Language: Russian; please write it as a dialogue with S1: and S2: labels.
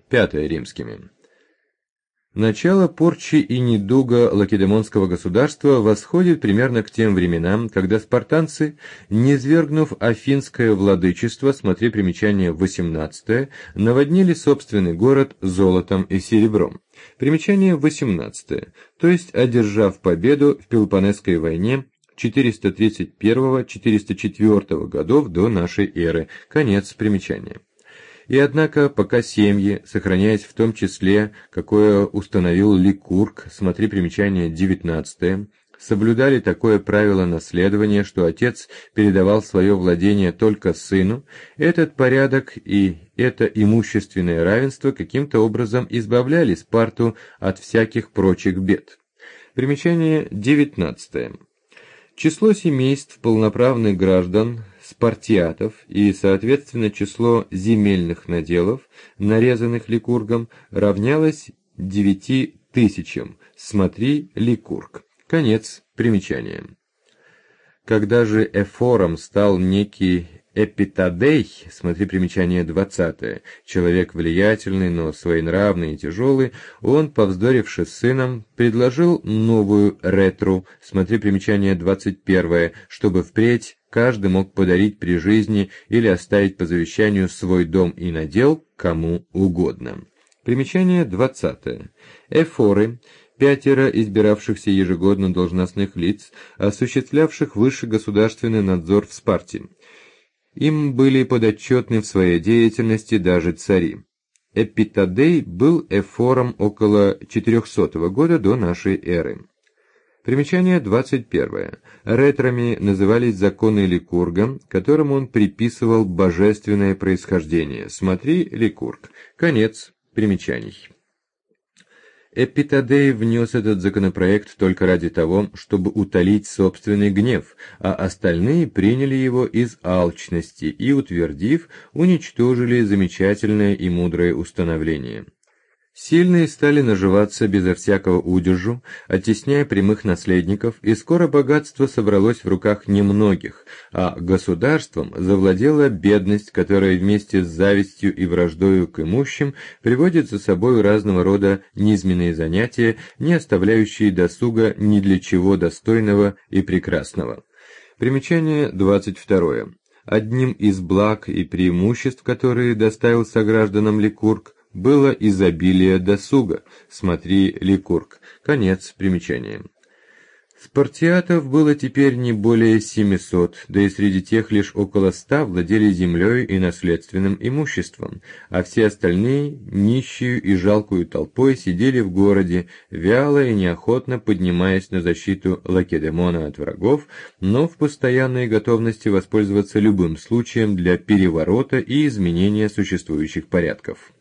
S1: Пятое римскими. Начало порчи и недуга лакедемонского государства восходит примерно к тем временам, когда спартанцы, низвергнув афинское владычество, смотри примечание 18, наводнили собственный город золотом и серебром. Примечание 18, то есть одержав победу в Пелопоннесской войне 431-404 годов до нашей эры. Конец примечания. И однако, пока семьи, сохраняясь в том числе, какое установил Ликург, смотри примечание 19, соблюдали такое правило наследования, что отец передавал свое владение только сыну, этот порядок и это имущественное равенство каким-то образом избавляли Спарту от всяких прочих бед. Примечание 19. Число семейств полноправных граждан спартиатов и, соответственно, число земельных наделов, нарезанных Ликургом, равнялось 9000. Смотри Ликург. Конец примечания. Когда же эфором стал некий Эпитадей, смотри примечание 20, человек влиятельный, но своенравный и тяжелый, он, повздоривши с сыном, предложил новую ретру, смотри примечание 21, чтобы впредь каждый мог подарить при жизни или оставить по завещанию свой дом и надел кому угодно. Примечание 20. Эфоры, 5 избиравшихся ежегодно должностных лиц, осуществлявших высший государственный надзор в Спарте. Им были подотчетны в своей деятельности даже цари. Эпитадей был эфором около 400 года до нашей эры. Примечание 21. Ретрами назывались законы Ликурга, которым он приписывал божественное происхождение. Смотри Ликург. Конец примечаний. Эпитадей внес этот законопроект только ради того, чтобы утолить собственный гнев, а остальные приняли его из алчности и, утвердив, уничтожили замечательное и мудрое установление. Сильные стали наживаться безо всякого удержу, оттесняя прямых наследников, и скоро богатство собралось в руках немногих, а государством завладела бедность, которая вместе с завистью и враждою к имущим приводит за собой разного рода низменные занятия, не оставляющие досуга ни для чего достойного и прекрасного. Примечание 22. Одним из благ и преимуществ, которые доставил согражданам Ликург, было изобилие досуга. Смотри Ликург. Конец примечания. Спартиатов было теперь не более 700, да и среди тех лишь около 100 владели землей и наследственным имуществом, а все остальные, нищую и жалкую толпой, сидели в городе, вяло и неохотно поднимаясь на защиту Лакедемона от врагов, но в постоянной готовности воспользоваться любым случаем для переворота и изменения существующих порядков.